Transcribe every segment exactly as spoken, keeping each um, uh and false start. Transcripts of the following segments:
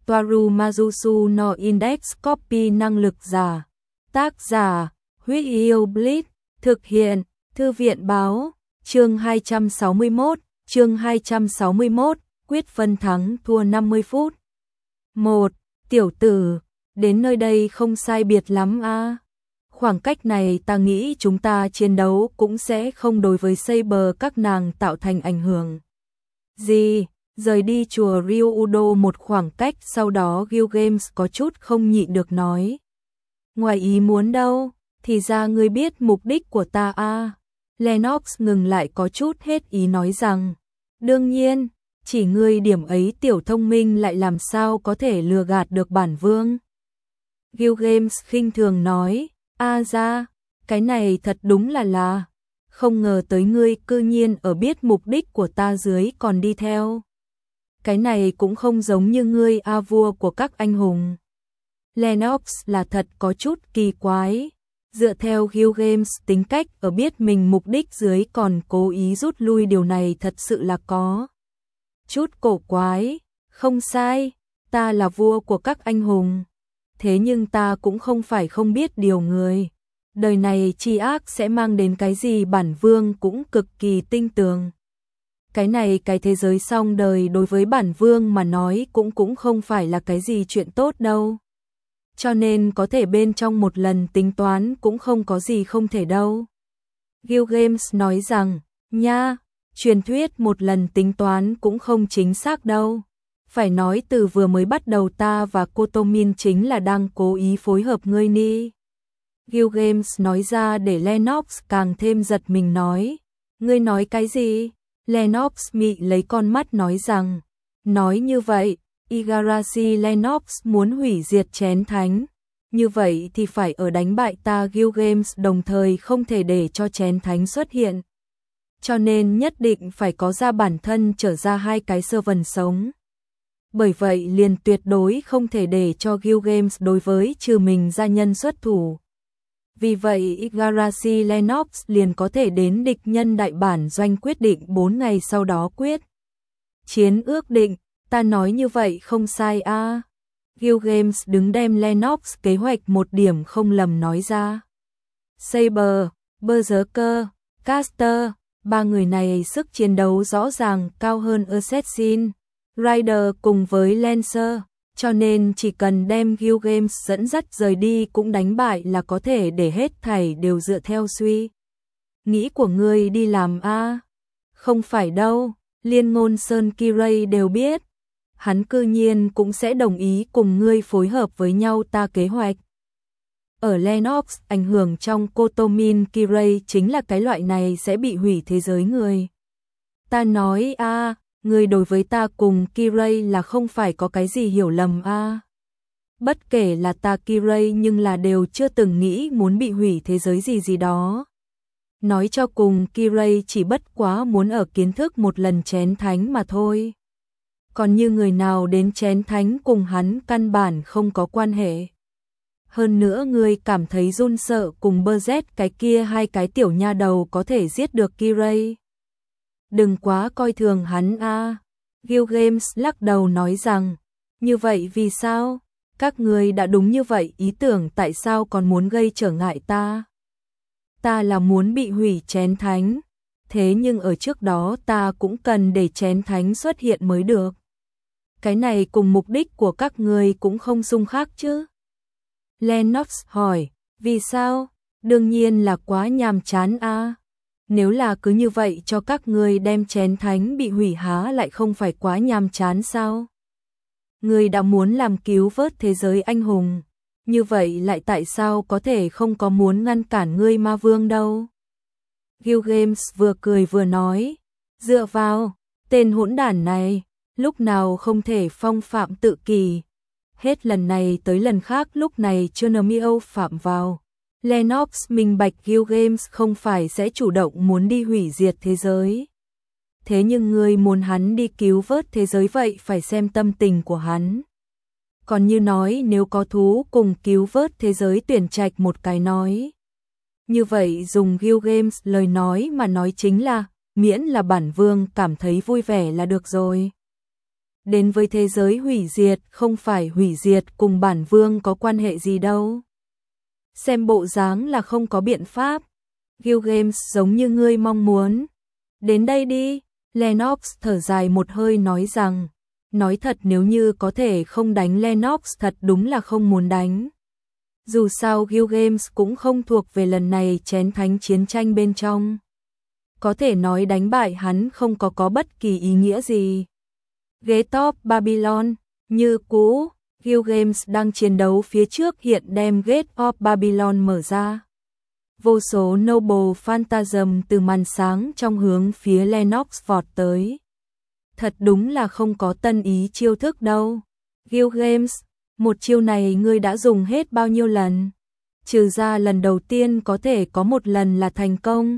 Toaru Majusu no Index Copy năng lực giả. Tác giả, Huyết Yêu Blitz, thực hiện, Thư viện báo, chương hai trăm sáu mươi mốt, chương hai trăm sáu mươi mốt, quyết phân thắng thua năm mươi phút. một. Tiểu tử, đến nơi đây không sai biệt lắm a. Khoảng cách này ta nghĩ chúng ta chiến đấu cũng sẽ không đối với Saber các nàng tạo thành ảnh hưởng gì. Rời đi chùa Ryuudo một khoảng cách sau đó Gyugames có chút không nhịn được nói. Ngoài ý muốn đâu, thì ra ngươi biết mục đích của ta a. À. Lennox ngừng lại có chút hết ý nói rằng, đương nhiên, chỉ ngươi điểm ấy tiểu thông minh lại làm sao có thể lừa gạt được bản vương. Gyugames khinh thường nói, a ra, cái này thật đúng là là, không ngờ tới ngươi cư nhiên ở biết mục đích của ta dưới còn đi theo. Cái này cũng không giống như ngươi a vua của các anh hùng. Lennox là thật có chút kỳ quái. Dựa theo Gyugames tính cách ở biết mình mục đích dưới còn cố ý rút lui điều này thật sự là có chút cổ quái. Không sai, ta là vua của các anh hùng. Thế nhưng ta cũng không phải không biết điều người. Đời này tri ác sẽ mang đến cái gì bản vương cũng cực kỳ tinh tường. Cái này cái thế giới song đời đối với bản vương mà nói cũng cũng không phải là cái gì chuyện tốt đâu. Cho nên có thể bên trong một lần tính toán cũng không có gì không thể đâu. Gyugames nói rằng, nha, truyền thuyết một lần tính toán cũng không chính xác đâu. Phải nói từ vừa mới bắt đầu ta và Kotomin chính là đang cố ý phối hợp ngươi ni. Gyugames nói ra để Lennox càng thêm giật mình nói. Ngươi nói cái gì? Lennox mị lấy con mắt nói rằng, nói như vậy, Igarashi Lennox muốn hủy diệt chén thánh, như vậy thì phải ở đánh bại ta Gyugames đồng thời không thể để cho chén thánh xuất hiện. Cho nên nhất định phải có ra bản thân trở ra hai cái servant sống. Bởi vậy liền tuyệt đối không thể để cho Gyugames đối với trừ mình gia nhân xuất thủ. Vì vậy Igarashi Lennox liền có thể đến địch nhân đại bản doanh quyết định bốn ngày sau đó quyết chiến ước định, ta nói như vậy không sai a. À. Gyugames đứng đem Lennox kế hoạch một điểm không lầm nói ra. Saber, Berserker, Caster, ba người này sức chiến đấu rõ ràng cao hơn Assassin, Rider cùng với Lancer. Cho nên chỉ cần đem Gyugames dẫn dắt rời đi cũng đánh bại là có thể để hết thảy đều dựa theo suy nghĩ của ngươi đi làm a. À. Không phải đâu, Liên Ngôn Sơn Kirei đều biết. Hắn cư nhiên cũng sẽ đồng ý cùng ngươi phối hợp với nhau ta kế hoạch. Ở Lennox, ảnh hưởng trong Kotomin Kirei chính là cái loại này sẽ bị hủy thế giới người. Ta nói a. À, người đối với ta cùng Kirei là không phải có cái gì hiểu lầm a. À. Bất kể là ta Kirei nhưng là đều chưa từng nghĩ muốn bị hủy thế giới gì gì đó. Nói cho cùng Kirei chỉ bất quá muốn ở kiến thức một lần chén thánh mà thôi. Còn như người nào đến chén thánh cùng hắn căn bản không có quan hệ. Hơn nữa người cảm thấy run sợ cùng bơ rét cái kia hai cái tiểu nha đầu có thể giết được Kirei. Đừng quá coi thường hắn a. À. Gyugames lắc đầu nói rằng, như vậy vì sao? Các người đã đúng như vậy ý tưởng tại sao còn muốn gây trở ngại ta? Ta là muốn bị hủy chén thánh, thế nhưng ở trước đó ta cũng cần để chén thánh xuất hiện mới được. Cái này cùng mục đích của các người cũng không xung khác chứ? Lennox hỏi, vì sao? Đương nhiên là quá nhàm chán a. À. Nếu là cứ như vậy cho các ngươi đem chén thánh bị hủy há lại không phải quá nhàm chán sao? Ngươi đã muốn làm cứu vớt thế giới anh hùng, như vậy lại tại sao có thể không có muốn ngăn cản ngươi ma vương đâu? Gyugames vừa cười vừa nói, dựa vào, tên hỗn đản này, lúc nào không thể phong phạm tự kỳ. Hết lần này tới lần khác lúc này Chernomio phạm vào. Lennox minh bạch Gyugames không phải sẽ chủ động muốn đi hủy diệt thế giới. Thế nhưng ngươi muốn hắn đi cứu vớt thế giới vậy phải xem tâm tình của hắn. Còn như nói nếu có thú cùng cứu vớt thế giới tuyển trạch một cái nói. Như vậy dùng Gyugames lời nói mà nói chính là miễn là bản vương cảm thấy vui vẻ là được rồi. đến với thế giới hủy diệt, không phải hủy diệt cùng bản vương có quan hệ gì đâu. Xem bộ dáng là không có biện pháp. Guild Games giống như ngươi mong muốn. Đến đây đi, Lennox thở dài một hơi nói rằng, nói thật nếu như có thể không đánh Lennox thật đúng là không muốn đánh. Dù sao Guild Games cũng không thuộc về lần này chén thánh chiến tranh bên trong. Có thể nói đánh bại hắn không có có bất kỳ ý nghĩa gì. Gate of Babylon, như cũ, Guild Games đang chiến đấu phía trước hiện đem Gate of Babylon mở ra. Vô số Noble Phantasm từ màn sáng trong hướng phía Lennox vọt tới. Thật đúng là không có tân ý chiêu thức đâu. Guild Games, một chiêu này ngươi đã dùng hết bao nhiêu lần? Trừ ra lần đầu tiên có thể có một lần là thành công.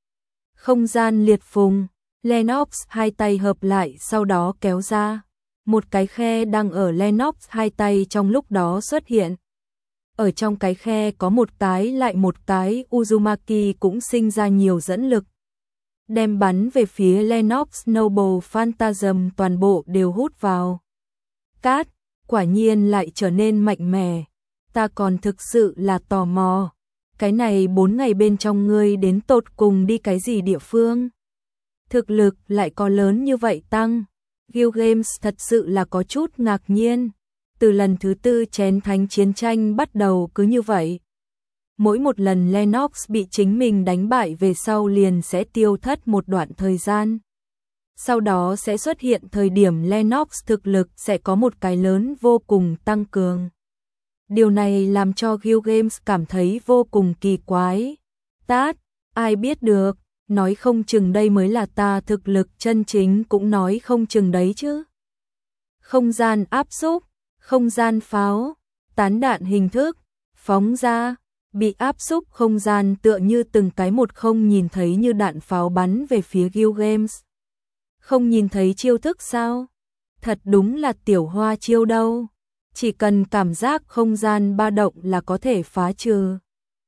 Không gian liệt phùng, Lennox hai tay hợp lại sau đó kéo ra. Một cái khe đang ở Lennox hai tay trong lúc đó xuất hiện. Ở trong cái khe có một cái lại một cái Uzumaki cũng sinh ra nhiều dẫn lực. Đem bắn về phía Lennox Noble Phantasm toàn bộ đều hút vào. Cát, quả nhiên lại trở nên mạnh mẽ. Ta còn thực sự là tò mò. Cái này bốn ngày bên trong ngươi đến tột cùng đi cái gì địa phương? Thực lực lại có lớn như vậy tăng. Guild Games thật sự là có chút ngạc nhiên. Từ lần thứ tư chén thánh chiến tranh bắt đầu cứ như vậy. Mỗi một lần Lennox bị chính mình đánh bại về sau liền sẽ tiêu thất một đoạn thời gian. Sau đó sẽ xuất hiện thời điểm Lennox thực lực sẽ có một cái lớn vô cùng tăng cường. Điều này làm cho Guild Games cảm thấy vô cùng kỳ quái. Tát, ai biết được, nói không chừng đây mới là ta thực lực chân chính cũng nói không chừng đấy chứ. Không gian áp xúc, không gian pháo, tán đạn hình thức, phóng ra, bị áp xúc không gian tựa như từng cái một không nhìn thấy như đạn pháo bắn về phía Guild Games. Không nhìn thấy chiêu thức sao? Thật đúng là tiểu hoa chiêu đâu. Chỉ cần cảm giác không gian ba động là có thể phá trừ.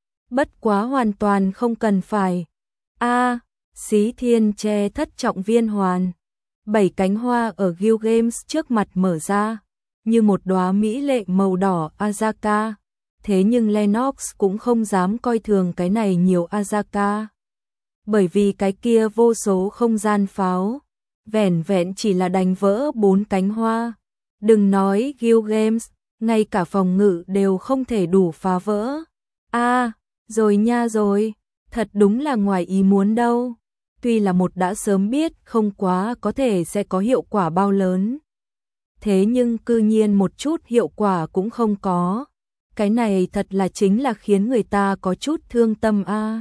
Bất quá hoàn toàn không cần phải. A, à, xí thiên che thất trọng viên hoàn. Bảy cánh hoa ở Guild Games trước mặt mở ra, như một đóa mỹ lệ màu đỏ Azaka. Thế nhưng Lennox cũng không dám coi thường cái này nhiều Azaka. Bởi vì cái kia vô số không gian pháo, vẻn vẹn chỉ là đánh vỡ bốn cánh hoa. Đừng nói Guild Games, ngay cả phòng ngự đều không thể đủ phá vỡ. A, à, rồi nha rồi, thật đúng là ngoài ý muốn đâu. Tuy là một đã sớm biết không quá có thể sẽ có hiệu quả bao lớn. Thế nhưng cư nhiên một chút hiệu quả cũng không có. Cái này thật là chính là khiến người ta có chút thương tâm a. À.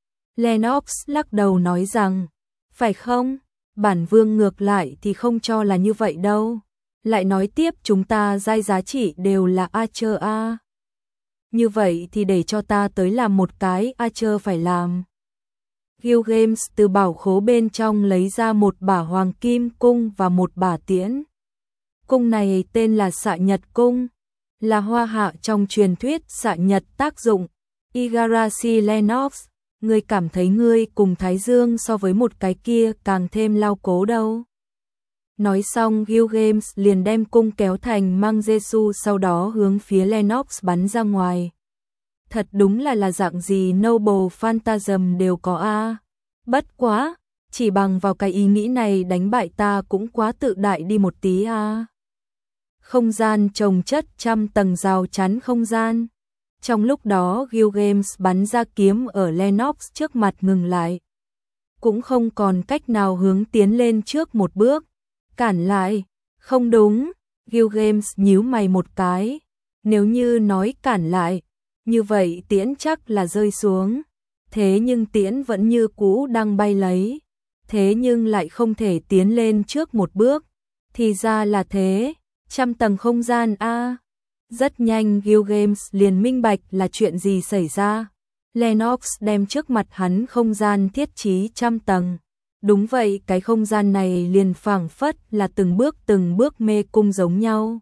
Lennox lắc đầu nói rằng, phải không, bản vương ngược lại thì không cho là như vậy đâu. Lại nói tiếp chúng ta giai giá trị đều là Archer a. Như vậy thì để cho ta tới làm một cái Archer phải làm. Guild Games từ bảo khố bên trong lấy ra một bả hoàng kim cung và một bả tiễn. Cung này tên là Xạ Nhật Cung, là hoa hạ trong truyền thuyết xạ nhật tác dụng. Igarashi Lennox, ngươi cảm thấy ngươi cùng Thái Dương so với một cái kia càng thêm lao cố đâu. Nói xong Guild Games liền đem cung kéo thành mang Giê-xu sau đó hướng phía Lennox bắn ra ngoài. Thật đúng là là dạng gì Noble Phantasm đều có a. À. Bất quá, chỉ bằng vào cái ý nghĩ này đánh bại ta cũng quá tự đại đi một tí a. À. Không gian trồng chất trăm tầng rào chắn không gian. Trong lúc đó Guild Games bắn ra kiếm ở Lennox trước mặt ngừng lại. Cũng không còn cách nào hướng tiến lên trước một bước. Cản lại, không đúng, Guild Games nhíu mày một cái. Nếu như nói cản lại, như vậy tiễn chắc là rơi xuống. Thế nhưng tiễn vẫn như cũ đang bay lấy. Thế nhưng lại không thể tiến lên trước một bước. Thì ra là thế, trăm tầng không gian a. À. Rất nhanh Guild Games liền minh bạch là chuyện gì xảy ra. Lennox đem trước mặt hắn không gian thiết trí trăm tầng. Đúng vậy, cái không gian này liền phảng phất là từng bước từng bước mê cung giống nhau.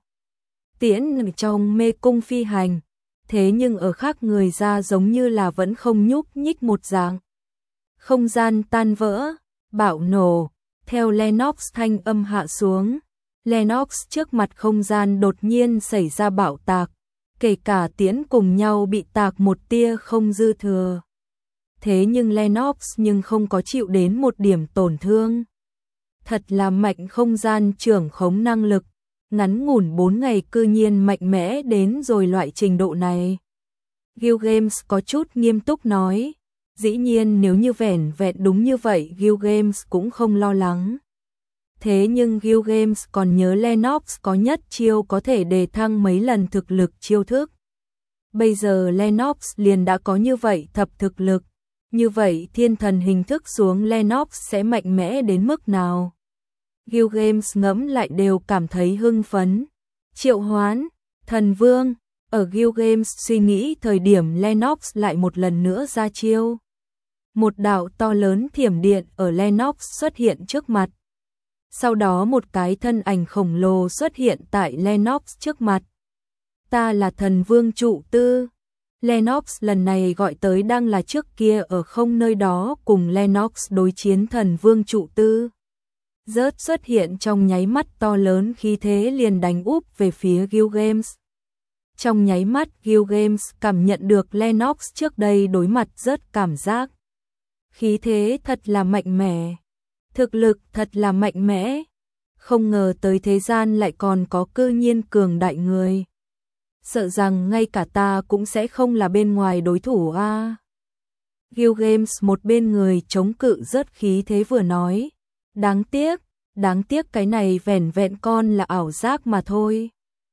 Tiễn trong mê cung phi hành, thế nhưng ở khác người ra giống như là vẫn không nhúc nhích một dạng. Không gian tan vỡ, bạo nổ, theo Lennox thanh âm hạ xuống. Lennox trước mặt không gian đột nhiên xảy ra bạo tạc, kể cả tiễn cùng nhau bị tạc một tia không dư thừa. Thế nhưng Lennox nhưng không có chịu đến một điểm tổn thương. Thật là mạnh không gian trưởng khống năng lực, ngắn ngủn bốn ngày cư nhiên mạnh mẽ đến rồi loại trình độ này. Guild Games có chút nghiêm túc nói, dĩ nhiên nếu như vẻn vẹn đúng như vậy Guild Games cũng không lo lắng. Thế nhưng Guild Games còn nhớ Lennox có nhất chiêu có thể đề thăng mấy lần thực lực chiêu thức. Bây giờ Lennox liền đã có như vậy thập thực lực, như vậy thiên thần hình thức xuống Lennox sẽ mạnh mẽ đến mức nào? Guild Games ngẫm lại đều cảm thấy hưng phấn. Triệu hoán, thần vương, ở Guild Games suy nghĩ thời điểm Lennox lại một lần nữa ra chiêu. Một đạo to lớn thiểm điện ở Lennox xuất hiện trước mặt. Sau đó một cái thân ảnh khổng lồ xuất hiện tại Lennox trước mặt. Ta là thần vương trụ tư. Lennox lần này gọi tới đang là trước kia ở không nơi đó cùng Lennox đối chiến thần vương trụ tư. Rớt xuất hiện trong nháy mắt to lớn khí thế liền đánh úp về phía Guild Games. Trong nháy mắt Guild Games cảm nhận được Lennox trước đây đối mặt rất cảm giác. Khí thế thật là mạnh mẽ. Thực lực thật là mạnh mẽ. Không ngờ tới thế gian lại còn có cư nhiên cường đại người. Sợ rằng ngay cả ta cũng sẽ không là bên ngoài đối thủ a. À. Guild Games một bên người chống cự rất khí thế vừa nói. Đáng tiếc, đáng tiếc cái này vẻn vẹn con là ảo giác mà thôi.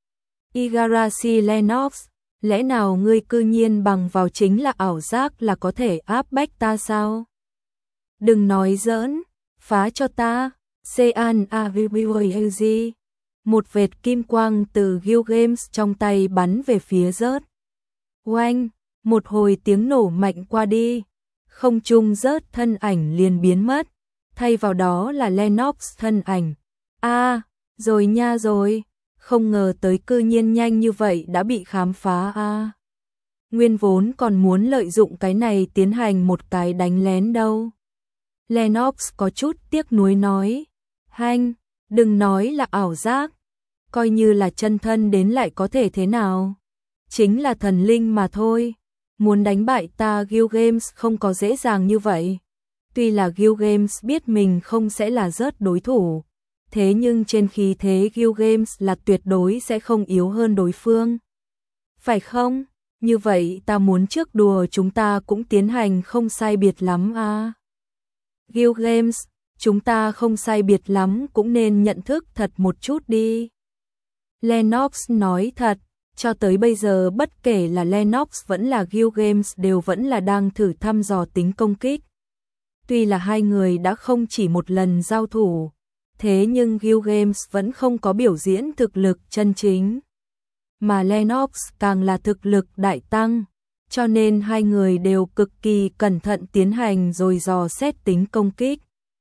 Igarashi Lennox, lẽ nào ngươi cư nhiên bằng vào chính là ảo giác là có thể áp bách ta sao? Đừng nói giỡn, phá cho ta. Sean Avivuyuji. Một vệt kim quang từ Guild Games trong tay bắn về phía rớt. Oanh, một hồi tiếng nổ mạnh qua đi. Không trung rớt thân ảnh liền biến mất. Thay vào đó là Lennox thân ảnh. A, à, rồi nha rồi. Không ngờ tới cư nhiên nhanh như vậy đã bị khám phá a. À. Nguyên vốn còn muốn lợi dụng cái này tiến hành một cái đánh lén đâu. Lennox có chút tiếc nuối nói. Hanh, đừng nói là ảo giác. Coi như là chân thân đến lại có thể thế nào. Chính là thần linh mà thôi. Muốn đánh bại ta Guild Games không có dễ dàng như vậy. Tuy là Guild Games biết mình không sẽ là rớt đối thủ. Thế nhưng trên khí thế Guild Games là tuyệt đối sẽ không yếu hơn đối phương. Phải không? Như vậy ta muốn trước đùa chúng ta cũng tiến hành không sai biệt lắm à. Guild Games, chúng ta không sai biệt lắm cũng nên nhận thức thật một chút đi. Lennox nói thật, cho tới bây giờ bất kể là Lennox vẫn là Guild Games đều vẫn là đang thử thăm dò tính công kích. Tuy là hai người đã không chỉ một lần giao thủ, thế nhưng Guild Games vẫn không có biểu diễn thực lực chân chính. Mà Lennox càng là thực lực đại tăng, cho nên hai người đều cực kỳ cẩn thận tiến hành rồi dò xét tính công kích.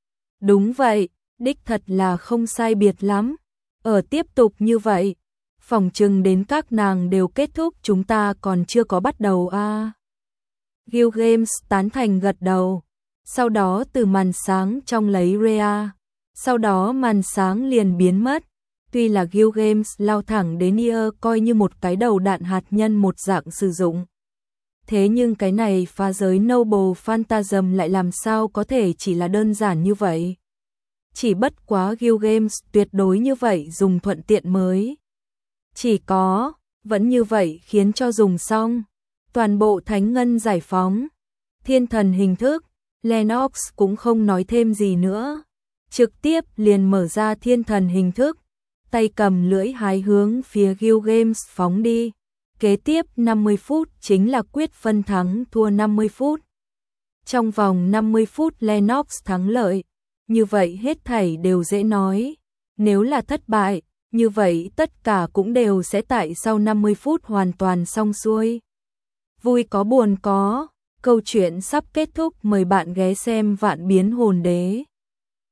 Đúng vậy, đích thật là không sai biệt lắm. Ở tiếp tục như vậy, phỏng chừng đến các nàng đều kết thúc chúng ta còn chưa có bắt đầu a. À. Guild Games tán thành gật đầu. Sau đó từ màn sáng trong lấy Rhea. Sau đó màn sáng liền biến mất. Tuy là Guild Games lao thẳng đến Nier coi như một cái đầu đạn hạt nhân một dạng sử dụng. Thế nhưng cái này phá giới Noble Phantasm lại làm sao có thể chỉ là đơn giản như vậy. Chỉ bất quá Guild Games tuyệt đối như vậy dùng thuận tiện mới. Chỉ có, vẫn như vậy khiến cho dùng xong. Toàn bộ thánh ngân giải phóng. Thiên thần hình thức, Lennox cũng không nói thêm gì nữa. Trực tiếp liền mở ra thiên thần hình thức. Tay cầm lưỡi hái hướng phía Guild Games phóng đi. Kế tiếp năm mươi phút chính là quyết phân thắng thua năm mươi phút. Trong vòng năm mươi phút Lennox thắng lợi. Như vậy hết thảy đều dễ nói. Nếu là thất bại, như vậy tất cả cũng đều sẽ tại sau năm mươi phút hoàn toàn xong xuôi. Vui có buồn có. Câu chuyện sắp kết thúc, mời bạn ghé xem Vạn Biến Hồn Đế.